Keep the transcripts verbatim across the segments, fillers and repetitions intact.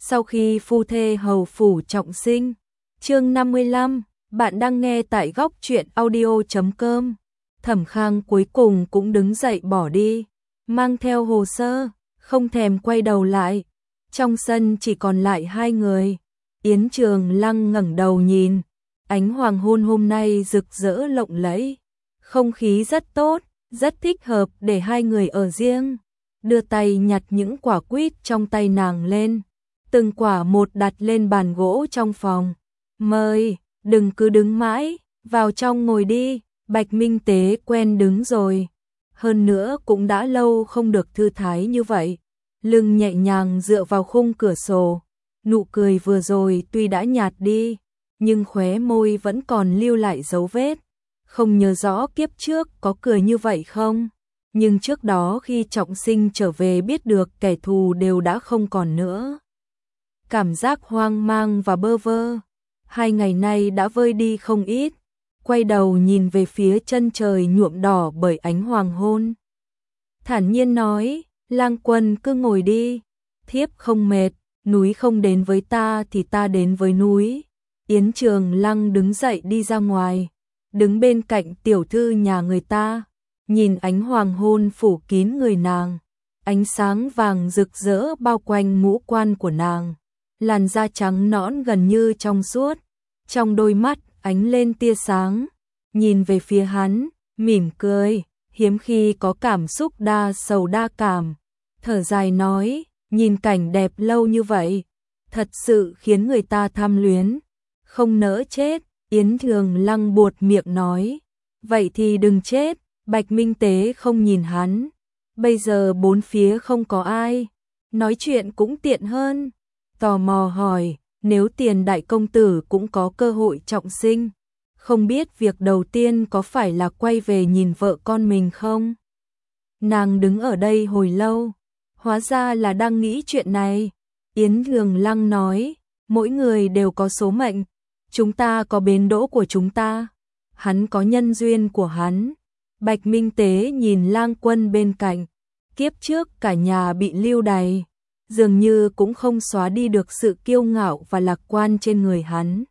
Sau khi phu thê hầu phủ trọng sinh. Chương năm mươi lăm, bạn đang nghe tại góc truyện audio chấm com. Thẩm Khang cuối cùng cũng đứng dậy bỏ đi, mang theo hồ sơ, không thèm quay đầu lại. Trong sân chỉ còn lại hai người. Yến Trường Lăng ngẩng đầu nhìn, ánh hoàng hôn hôm nay rực rỡ lộng lẫy, không khí rất tốt, rất thích hợp để hai người ở riêng. Đưa tay nhặt những quả quýt trong tay nàng lên, từng quả một đặt lên bàn gỗ trong phòng. Mời, đừng cứ đứng mãi, vào trong ngồi đi. Bạch Minh Tế quen đứng rồi, hơn nữa cũng đã lâu không được thư thái như vậy. Lưng nhẹ nhàng dựa vào khung cửa sổ, nụ cười vừa rồi tuy đã nhạt đi, nhưng khóe môi vẫn còn lưu lại dấu vết. Không nhớ rõ kiếp trước có cười như vậy không, nhưng trước đó khi trọng sinh trở về biết được kẻ thù đều đã không còn nữa. Cảm giác hoang mang và bơ vơ, hai ngày nay đã vơi đi không ít. Quay đầu nhìn về phía chân trời nhuộm đỏ bởi ánh hoàng hôn, thản nhiên nói, Lang Quân cứ ngồi đi, thiếp không mệt, núi không đến với ta thì ta đến với núi. Yến Trường Lăng đứng dậy đi ra ngoài, đứng bên cạnh tiểu thư nhà người ta, nhìn ánh hoàng hôn phủ kín người nàng, ánh sáng vàng rực rỡ bao quanh ngũ quan của nàng, làn da trắng nõn gần như trong suốt, trong đôi mắt ánh lên tia sáng, nhìn về phía hắn, mỉm cười, hiếm khi có cảm xúc đa sầu đa cảm, thở dài nói, nhìn cảnh đẹp lâu như vậy, thật sự khiến người ta tham luyến, không nỡ chết. Yến Trường Lăng buột miệng nói, vậy thì đừng chết. Bạch Minh Tế không nhìn hắn, bây giờ bốn phía không có ai, nói chuyện cũng tiện hơn, tò mò hỏi, nếu Tiền đại công tử cũng có cơ hội trọng sinh, không biết việc đầu tiên có phải là quay về nhìn vợ con mình không? Nàng đứng ở đây hồi lâu, hóa ra là đang nghĩ chuyện này. Yến Trường Lăng nói, mỗi người đều có số mệnh, chúng ta có bến đỗ của chúng ta, hắn có nhân duyên của hắn. Bạch Minh Tế nhìn Lang Quân bên cạnh, kiếp trước cả nhà bị lưu đày, dường như cũng không xóa đi được sự kiêu ngạo và lạc quan trên người hắn.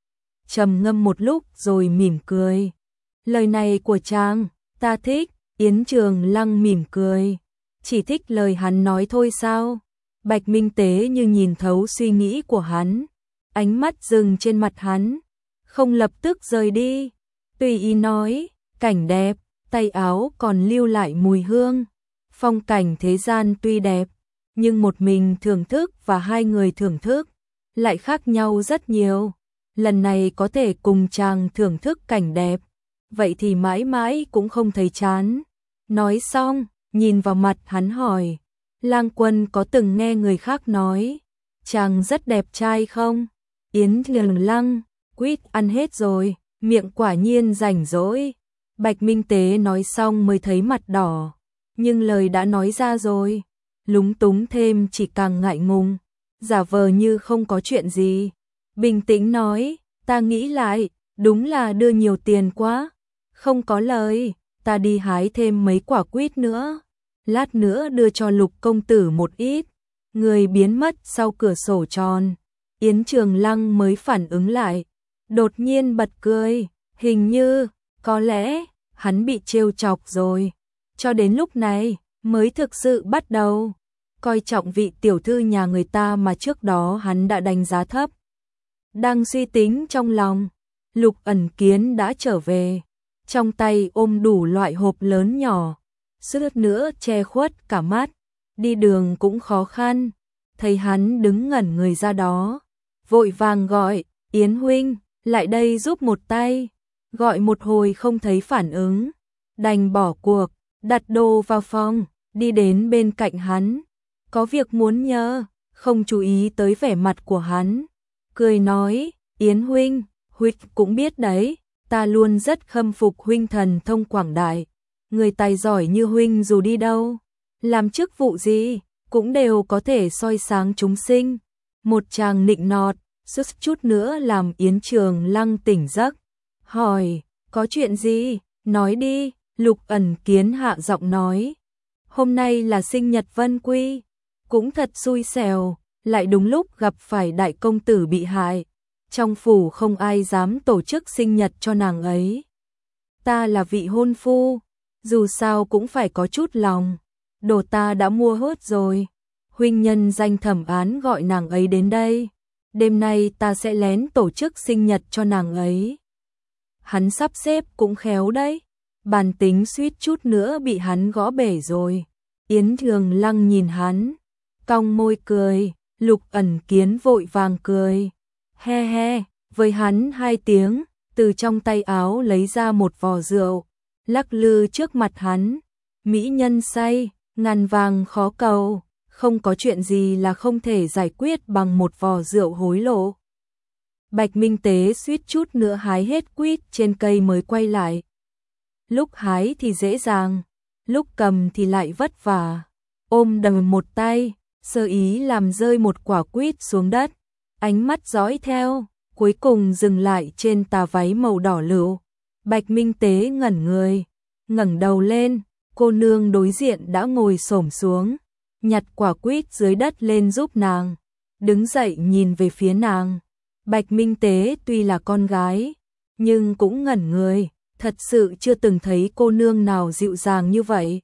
Trầm ngâm một lúc rồi mỉm cười, lời này của chàng, ta thích. Yến Trường Lăng mỉm cười, chỉ thích lời hắn nói thôi sao? Bạch Minh Tế như nhìn thấu suy nghĩ của hắn, ánh mắt dừng trên mặt hắn, không lập tức rời đi, tùy ý nói, cảnh đẹp, tay áo còn lưu lại mùi hương, phong cảnh thế gian tuy đẹp, nhưng một mình thưởng thức và hai người thưởng thức lại khác nhau rất nhiều. Lần này có thể cùng chàng thưởng thức cảnh đẹp, vậy thì mãi mãi cũng không thấy chán. Nói xong, nhìn vào mặt hắn hỏi, Lang Quân có từng nghe người khác nói, chàng rất đẹp trai không? Yến Trường Lăng, quýt ăn hết rồi, miệng quả nhiên rảnh rỗi. Bạch Minh Tế nói xong mới thấy mặt đỏ, nhưng lời đã nói ra rồi, lúng túng thêm chỉ càng ngại ngùng, giả vờ như không có chuyện gì. Bình tĩnh nói, ta nghĩ lại, đúng là đưa nhiều tiền quá, không có lời, ta đi hái thêm mấy quả quýt nữa, lát nữa đưa cho Lục công tử một ít. Người biến mất sau cửa sổ tròn, Yến Trường Lăng mới phản ứng lại, đột nhiên bật cười, hình như, có lẽ, hắn bị trêu chọc rồi, cho đến lúc này, mới thực sự bắt đầu coi trọng vị tiểu thư nhà người ta mà trước đó hắn đã đánh giá thấp. Đang suy tính trong lòng, Lục Ẩn Kiến đã trở về, trong tay ôm đủ loại hộp lớn nhỏ, suýt nữa che khuất cả mắt, đi đường cũng khó khăn. Thấy hắn đứng ngẩn người ra đó, vội vàng gọi, Yến huynh, lại đây giúp một tay. Gọi một hồi không thấy phản ứng, đành bỏ cuộc, đặt đồ vào phòng, đi đến bên cạnh hắn, có việc muốn nhờ, không chú ý tới vẻ mặt của hắn, cười nói, Yến huynh, huynh cũng biết đấy, ta luôn rất khâm phục huynh thần thông quảng đại, người tài giỏi như huynh dù đi đâu, làm chức vụ gì, cũng đều có thể soi sáng chúng sinh. Một chàng nịnh nọt, suýt chút nữa làm Yến Trường Lăng tỉnh giấc, hỏi, có chuyện gì, nói đi. Lục Ẩn Kiến hạ giọng nói, hôm nay là sinh nhật Vân Quy, cũng thật xui xẻo, lại đúng lúc gặp phải đại công tử bị hại. Trong phủ không ai dám tổ chức sinh nhật cho nàng ấy. Ta là vị hôn phu, dù sao cũng phải có chút lòng. Đồ ta đã mua hết rồi. Huynh nhân danh thẩm án gọi nàng ấy đến đây. Đêm nay ta sẽ lén tổ chức sinh nhật cho nàng ấy. Hắn sắp xếp cũng khéo đấy. Bàn tính suýt chút nữa bị hắn gõ bể rồi. Yến Trường Lăng nhìn hắn, cong môi cười. Lục Ẩn Kiến vội vàng cười. He he, với hắn hai tiếng, từ trong tay áo lấy ra một vò rượu, lắc lư trước mặt hắn. Mỹ nhân say, ngàn vàng khó cầu, không có chuyện gì là không thể giải quyết bằng một vò rượu hối lộ. Bạch Minh Tế suýt chút nữa hái hết quýt trên cây mới quay lại. Lúc hái thì dễ dàng, lúc cầm thì lại vất vả. Ôm đầm một tay, sơ ý làm rơi một quả quýt xuống đất. Ánh mắt dõi theo, cuối cùng dừng lại trên tà váy màu đỏ lựu. Bạch Minh Tế ngẩn người, ngẩng đầu lên, cô nương đối diện đã ngồi xổm xuống, nhặt quả quýt dưới đất lên giúp nàng, đứng dậy nhìn về phía nàng. Bạch Minh Tế tuy là con gái, nhưng cũng ngẩn người, thật sự chưa từng thấy cô nương nào dịu dàng như vậy.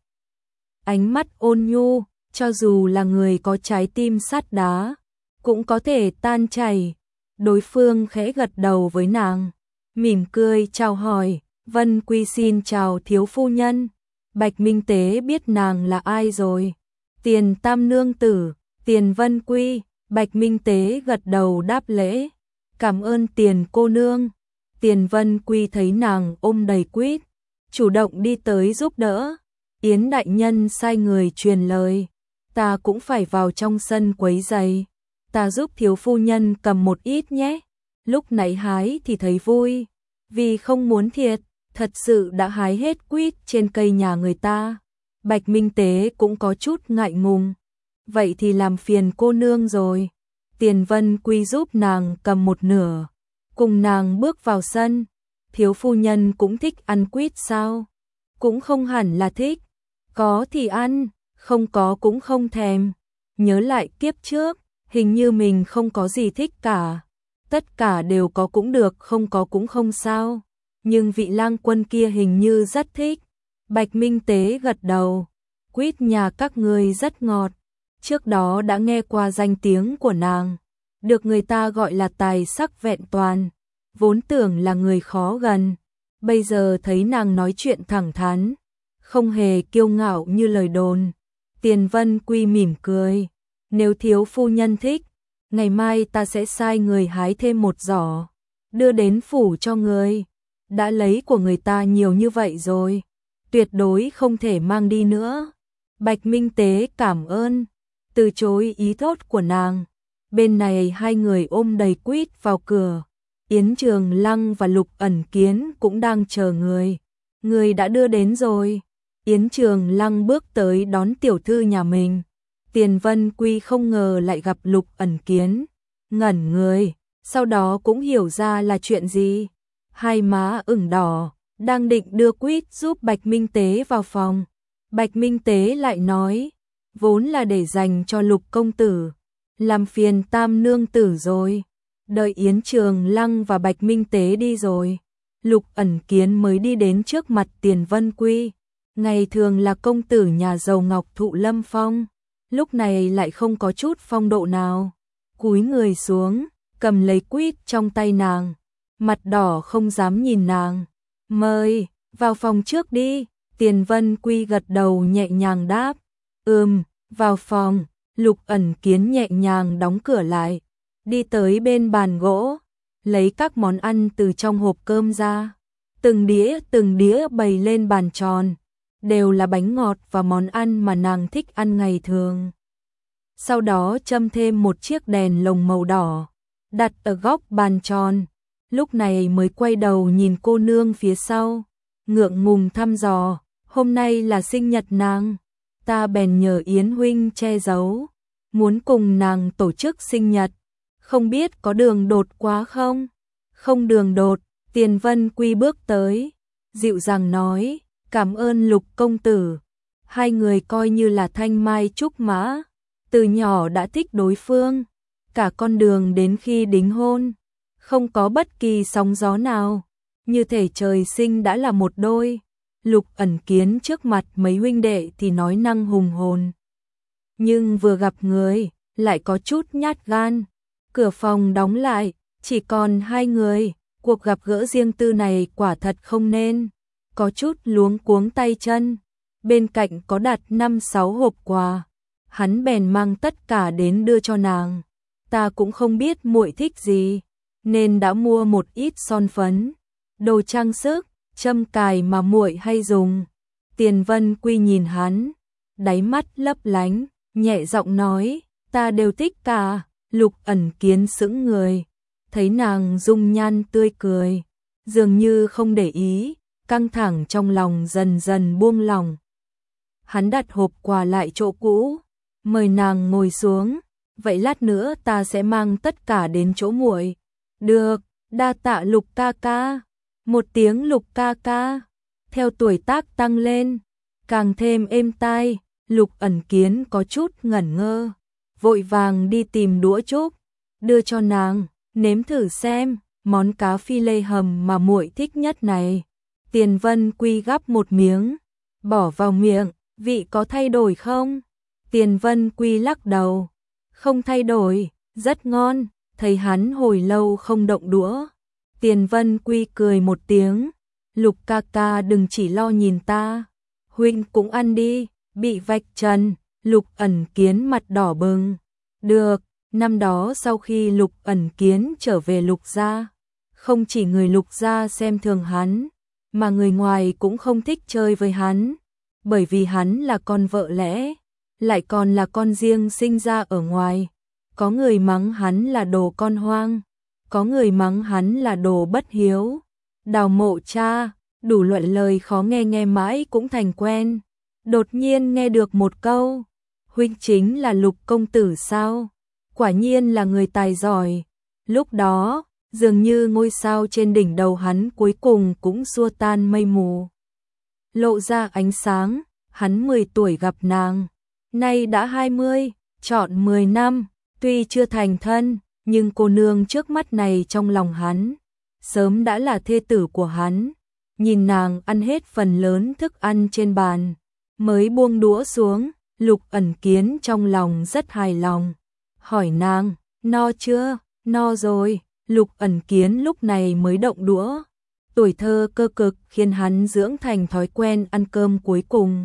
Ánh mắt ôn nhu, cho dù là người có trái tim sắt đá, cũng có thể tan chảy. Đối phương khẽ gật đầu với nàng, mỉm cười chào hỏi. Vân Quy xin chào thiếu phu nhân. Bạch Minh Tế biết nàng là ai rồi. Tiền Tam nương tử, Tiền Vân Quy. Bạch Minh Tế gật đầu đáp lễ. Cảm ơn Tiền cô nương. Tiền Vân Quy thấy nàng ôm đầy quýt, chủ động đi tới giúp đỡ. Yến đại nhân sai người truyền lời, ta cũng phải vào trong sân quấy giày. Ta giúp thiếu phu nhân cầm một ít nhé. Lúc nãy hái thì thấy vui, vì không muốn thiệt, thật sự đã hái hết quýt trên cây nhà người ta. Bạch Minh Tế cũng có chút ngại ngùng. Vậy thì làm phiền cô nương rồi. Tiền Vân Quy giúp nàng cầm một nửa, cùng nàng bước vào sân. Thiếu phu nhân cũng thích ăn quýt sao? Cũng không hẳn là thích, có thì ăn, không có cũng không thèm. Nhớ lại kiếp trước, hình như mình không có gì thích cả. Tất cả đều có cũng được, không có cũng không sao. Nhưng vị lang quân kia hình như rất thích. Bạch Minh Tế gật đầu. Quýt nhà các ngươi rất ngọt. Trước đó đã nghe qua danh tiếng của nàng, được người ta gọi là tài sắc vẹn toàn. Vốn tưởng là người khó gần, bây giờ thấy nàng nói chuyện thẳng thắn, không hề kiêu ngạo như lời đồn. Tiền Vân Quy mỉm cười. Nếu thiếu phu nhân thích, ngày mai ta sẽ sai người hái thêm một giỏ, đưa đến phủ cho người. Đã lấy của người ta nhiều như vậy rồi, tuyệt đối không thể mang đi nữa. Bạch Minh Tế cảm ơn, từ chối ý tốt của nàng. Bên này hai người ôm đầy quýt vào cửa. Yến Trường Lăng và Lục Ẩn Kiến cũng đang chờ người. Người đã đưa đến rồi. Yến Trường Lăng bước tới đón tiểu thư nhà mình. Tiền Vân Quy không ngờ lại gặp Lục Ẩn Kiến, ngẩn người, sau đó cũng hiểu ra là chuyện gì. Hai má ửng đỏ, đang định đưa quýt giúp Bạch Minh Tế vào phòng. Bạch Minh Tế lại nói, vốn là để dành cho Lục công tử, làm phiền Tam nương tử rồi. Đợi Yến Trường Lăng và Bạch Minh Tế đi rồi, Lục Ẩn Kiến mới đi đến trước mặt Tiền Vân Quy. Ngày thường là công tử nhà giàu ngọc thụ lâm phong, lúc này lại không có chút phong độ nào. Cúi người xuống, cầm lấy quýt trong tay nàng, mặt đỏ không dám nhìn nàng. Mời, vào phòng trước đi. Tiền Vân Quy gật đầu nhẹ nhàng đáp. Ừm, vào phòng. Lục Ẩn Kiến nhẹ nhàng đóng cửa lại, đi tới bên bàn gỗ, lấy các món ăn từ trong hộp cơm ra. Từng đĩa từng đĩa bày lên bàn tròn, đều là bánh ngọt và món ăn mà nàng thích ăn ngày thường. Sau đó châm thêm một chiếc đèn lồng màu đỏ, đặt ở góc bàn tròn. Lúc này mới quay đầu nhìn cô nương phía sau, ngượng ngùng thăm dò, hôm nay là sinh nhật nàng. Ta bèn nhờ Yến huynh che giấu, muốn cùng nàng tổ chức sinh nhật, không biết có đường đột quá không? Không đường đột. Tiền Vân Quy bước tới, dịu dàng nói, cảm ơn Lục công tử. Hai người coi như là thanh mai trúc mã, từ nhỏ đã thích đối phương, cả con đường đến khi đính hôn, không có bất kỳ sóng gió nào, như thể trời sinh đã là một đôi. Lục Ẩn Kiến trước mặt mấy huynh đệ thì nói năng hùng hồn, nhưng vừa gặp người, lại có chút nhát gan. Cửa phòng đóng lại, chỉ còn hai người, cuộc gặp gỡ riêng tư này quả thật không nên. Có chút luống cuống tay chân, bên cạnh có đặt năm sáu hộp quà, hắn bèn mang tất cả đến đưa cho nàng. Ta cũng không biết muội thích gì, nên đã mua một ít son phấn, đồ trang sức, châm cài mà muội hay dùng. Tiền Vân Quy nhìn hắn, đáy mắt lấp lánh, nhẹ giọng nói, ta đều thích cả. Lục Ẩn Kiến sững người, thấy nàng dung nhan tươi cười, dường như không để ý, căng thẳng trong lòng dần dần buông lỏng. Hắn đặt hộp quà lại chỗ cũ, mời nàng ngồi xuống, vậy lát nữa ta sẽ mang tất cả đến chỗ muội. Được, đa tạ Lục ca ca. Một tiếng Lục ca ca, theo tuổi tác tăng lên, càng thêm êm tai. Lục Ẩn Kiến có chút ngẩn ngơ, vội vàng đi tìm đũa trúc, đưa cho nàng, nếm thử xem, món cá phi lê hầm mà muội thích nhất này. Tiền Vân Quy gắp một miếng, bỏ vào miệng, vị có thay đổi không? Tiền Vân Quy lắc đầu, không thay đổi, rất ngon. Thấy hắn hồi lâu không động đũa, Tiền Vân Quy cười một tiếng, Lục ca ca đừng chỉ lo nhìn ta, huynh cũng ăn đi. Bị vạch trần, Lục Ẩn Kiến mặt đỏ bừng. Được, năm đó sau khi Lục Ẩn Kiến trở về Lục gia, không chỉ người Lục gia xem thường hắn, mà người ngoài cũng không thích chơi với hắn, bởi vì hắn là con vợ lẽ, lại còn là con riêng sinh ra ở ngoài. Có người mắng hắn là đồ con hoang, có người mắng hắn là đồ bất hiếu, đào mộ cha, đủ loại lời khó nghe nghe mãi cũng thành quen. Đột nhiên nghe được một câu, huynh chính là Lục công tử sao? Quả nhiên là người tài giỏi. Lúc đó, dường như ngôi sao trên đỉnh đầu hắn cuối cùng cũng xua tan mây mù, lộ ra ánh sáng. Hắn mười tuổi gặp nàng, nay đã hai mươi, trọn mười năm, tuy chưa thành thân, nhưng cô nương trước mắt này trong lòng hắn, sớm đã là thê tử của hắn. Nhìn nàng ăn hết phần lớn thức ăn trên bàn, mới buông đũa xuống, Lục Ẩn Kiến trong lòng rất hài lòng, hỏi nàng, no chưa? No rồi. Lục Ẩn Kiến lúc này mới động đũa. Tuổi thơ cơ cực khiến hắn dưỡng thành thói quen ăn cơm cuối cùng,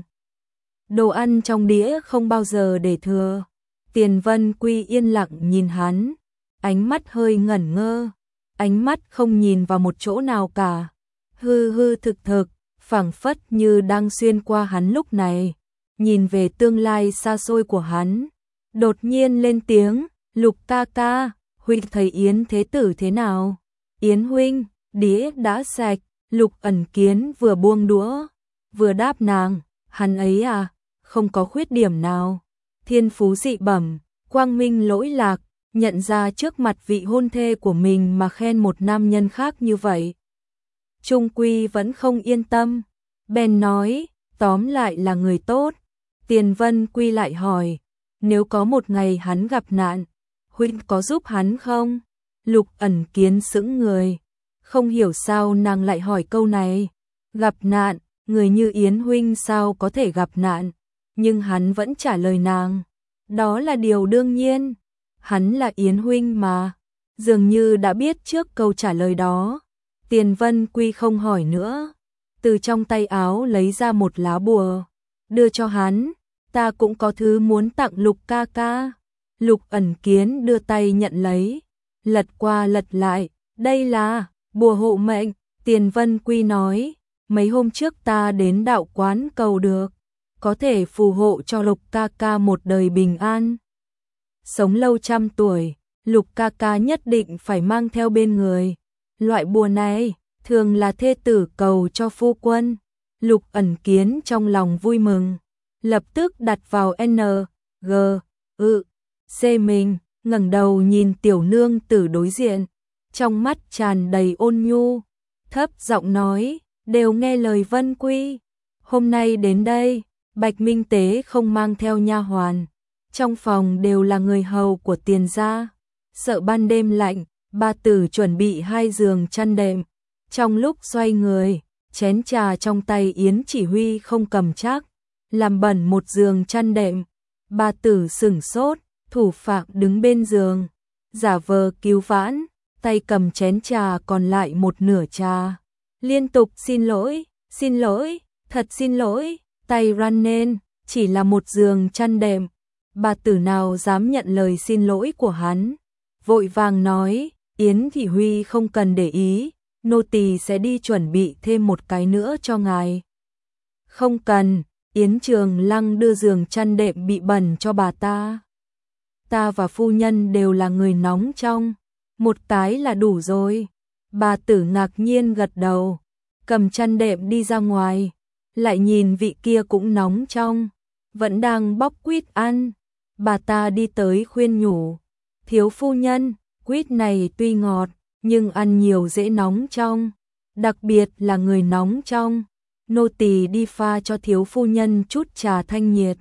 đồ ăn trong đĩa không bao giờ để thừa. Tiền Vân Quy yên lặng nhìn hắn, ánh mắt hơi ngẩn ngơ, ánh mắt không nhìn vào một chỗ nào cả, hư hư thực thực, phảng phất như đang xuyên qua hắn lúc này, nhìn về tương lai xa xôi của hắn. Đột nhiên lên tiếng, Lục ca ca, huynh thấy Yến thế tử thế nào? Yến huynh, đĩa đã sạch. Lục Ẩn Kiến vừa buông đũa, vừa đáp nàng, hắn ấy à, không có khuyết điểm nào, thiên phú dị bẩm, quang minh lỗi lạc, nhận ra trước mặt vị hôn thê của mình mà khen một nam nhân khác như vậy. Trung quy vẫn không yên tâm, bèn nói, tóm lại là người tốt. Tiền Vân Quy lại hỏi, nếu có một ngày hắn gặp nạn, huynh có giúp hắn không? Lục Ẩn Kiến sững người, không hiểu sao nàng lại hỏi câu này. Gặp nạn, người như Yến huynh sao có thể gặp nạn? Nhưng hắn vẫn trả lời nàng, đó là điều đương nhiên, hắn là Yến huynh mà. Dường như đã biết trước câu trả lời đó, Tiền Vân Quy không hỏi nữa, từ trong tay áo lấy ra một lá bùa, đưa cho hắn, ta cũng có thứ muốn tặng Lục ca ca. Lục Ẩn Kiến đưa tay nhận lấy, lật qua lật lại, đây là bùa hộ mệnh. Tiền Vân Quy nói, mấy hôm trước ta đến đạo quán cầu được, có thể phù hộ cho Lục ca ca một đời bình an, sống lâu trăm tuổi. Lục ca ca nhất định phải mang theo bên người. Loại bùa này thường là thê tử cầu cho phu quân. Lục Ẩn Kiến trong lòng vui mừng, lập tức đặt vào N, G, ư, C mình, ngẩng đầu nhìn tiểu nương tử đối diện, trong mắt tràn đầy ôn nhu, thấp giọng nói, đều nghe lời Vân Quy. Hôm nay đến đây, Bạch Minh Tế không mang theo nha hoàn, trong phòng đều là người hầu của Tiền gia. sợ ban đêm lạnh, bà tử chuẩn bị hai giường chăn đệm. Trong lúc xoay người, chén trà trong tay Yến Chỉ Huy không cầm chắc, làm bẩn một giường chăn đệm. Bà tử sửng sốt, thủ phạm đứng bên giường, giả vờ cứu vãn, tay cầm chén trà còn lại một nửa trà. Liên tục xin lỗi, xin lỗi, thật xin lỗi, tay run lên, chỉ là một giường chăn đệm. Bà tử nào dám nhận lời xin lỗi của hắn, vội vàng nói, Yến Chỉ Huy không cần để ý, nô tỳ sẽ đi chuẩn bị thêm một cái nữa cho ngài. Không cần, Yến Trường Lăng đưa giường chăn đệm bị bẩn cho bà ta. Ta và phu nhân đều là người nóng trong, một cái là đủ rồi. Bà tử ngạc nhiên gật đầu, cầm chăn đệm đi ra ngoài, lại nhìn vị kia cũng nóng trong, vẫn đang bóc quýt ăn. Bà ta đi tới khuyên nhủ, thiếu phu nhân, quýt này tuy ngọt, nhưng ăn nhiều dễ nóng trong, đặc biệt là người nóng trong. Nô tỳ đi pha cho thiếu phu nhân chút trà thanh nhiệt.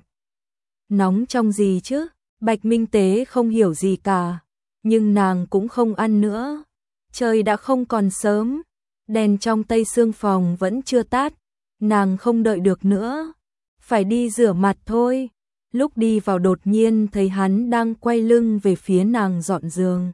Nóng trong gì chứ? Bạch Minh Tế không hiểu gì cả, nhưng nàng cũng không ăn nữa. Trời đã không còn sớm, đèn trong tây xương phòng vẫn chưa tắt, nàng không đợi được nữa, phải đi rửa mặt thôi. Lúc đi vào đột nhiên thấy hắn đang quay lưng về phía nàng dọn giường.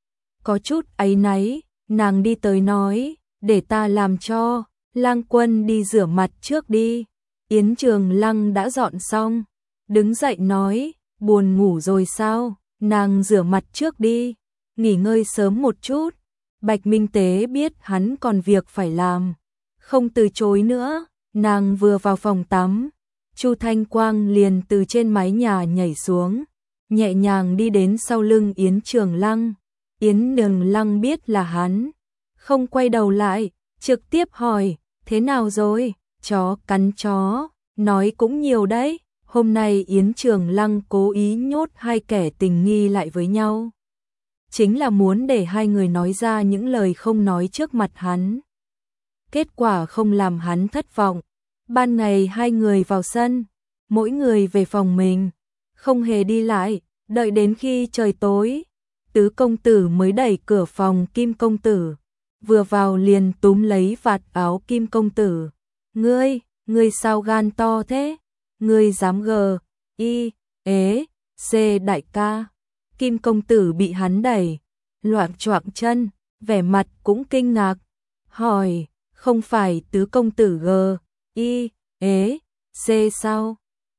Có chút áy náy, nàng đi tới nói, để ta làm cho, Lang Quân đi rửa mặt trước đi. Yến Trường Lăng đã dọn xong, đứng dậy nói, buồn ngủ rồi sao, nàng rửa mặt trước đi, nghỉ ngơi sớm một chút. Bạch Minh Tế biết hắn còn việc phải làm, không từ chối nữa. Nàng vừa vào phòng tắm, Chu Thanh Quang liền từ trên mái nhà nhảy xuống, nhẹ nhàng đi đến sau lưng Yến Trường Lăng. Yến Trường Lăng biết là hắn, không quay đầu lại, trực tiếp hỏi, thế nào rồi, chó cắn chó, nói cũng nhiều đấy. Hôm nay Yến Trường Lăng cố ý nhốt hai kẻ tình nghi lại với nhau, chính là muốn để hai người nói ra những lời không nói trước mặt hắn. Kết quả không làm hắn thất vọng. Ban ngày hai người vào sân, mỗi người về phòng mình, không hề đi lại, đợi đến khi trời tối, Tứ công tử mới đẩy cửa phòng Kim công tử, vừa vào liền túm lấy vạt áo Kim công tử. Ngươi, ngươi sao gan to thế? Ngươi dám gờ, y, ế, c đại ca. Kim công tử bị hắn đẩy, loạng choạng chân, vẻ mặt cũng kinh ngạc, hỏi, không phải tứ công tử gờ, y, ế, c sao?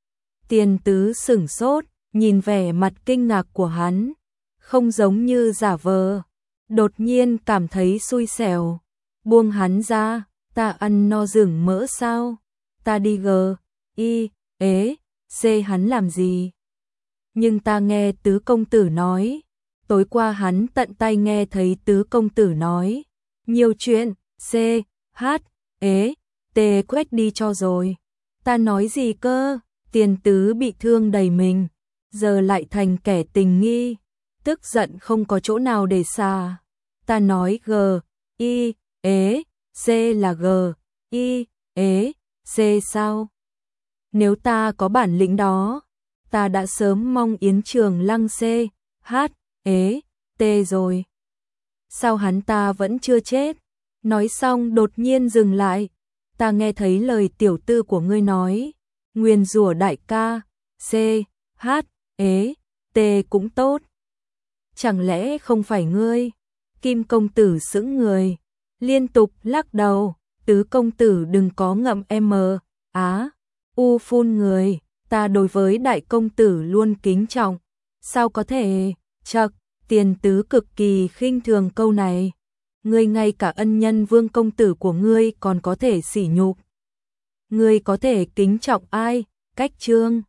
Tiền tứ sửng sốt, nhìn vẻ mặt kinh ngạc của hắn, không giống như giả vờ, đột nhiên cảm thấy xui xẻo, buông hắn ra, ta ăn no rừng mỡ sao? Ta đi gờ, y, ế, c hắn làm gì? Nhưng ta nghe tứ công tử nói, tối qua hắn tận tay nghe thấy tứ công tử nói, nhiều chuyện, c, h, ế, t quét đi cho rồi. Ta nói gì cơ? Tiền tứ bị thương đầy mình, giờ lại thành kẻ tình nghi, tức giận không có chỗ nào để xả. Ta nói g, y, ế, c là g, y, ế, c sao? Nếu ta có bản lĩnh đó, ta đã sớm mong Yến Trường Lăng c, h, ế, t rồi. Sao hắn ta vẫn chưa chết? Nói xong đột nhiên dừng lại. Ta nghe thấy lời tiểu tư của ngươi nói, nguyền rủa đại ca, c, h, ế, t cũng tốt. Chẳng lẽ không phải ngươi? Kim công tử sững người, liên tục lắc đầu, tứ công tử đừng có ngậm m, á, u phun người, ta đối với đại công tử luôn kính trọng, sao có thể, chậc, tiền tứ cực kỳ khinh thường câu này. Ngươi ngay cả ân nhân vương công tử của ngươi còn có thể sỉ nhục. Ngươi có thể kính trọng ai? Cách Trương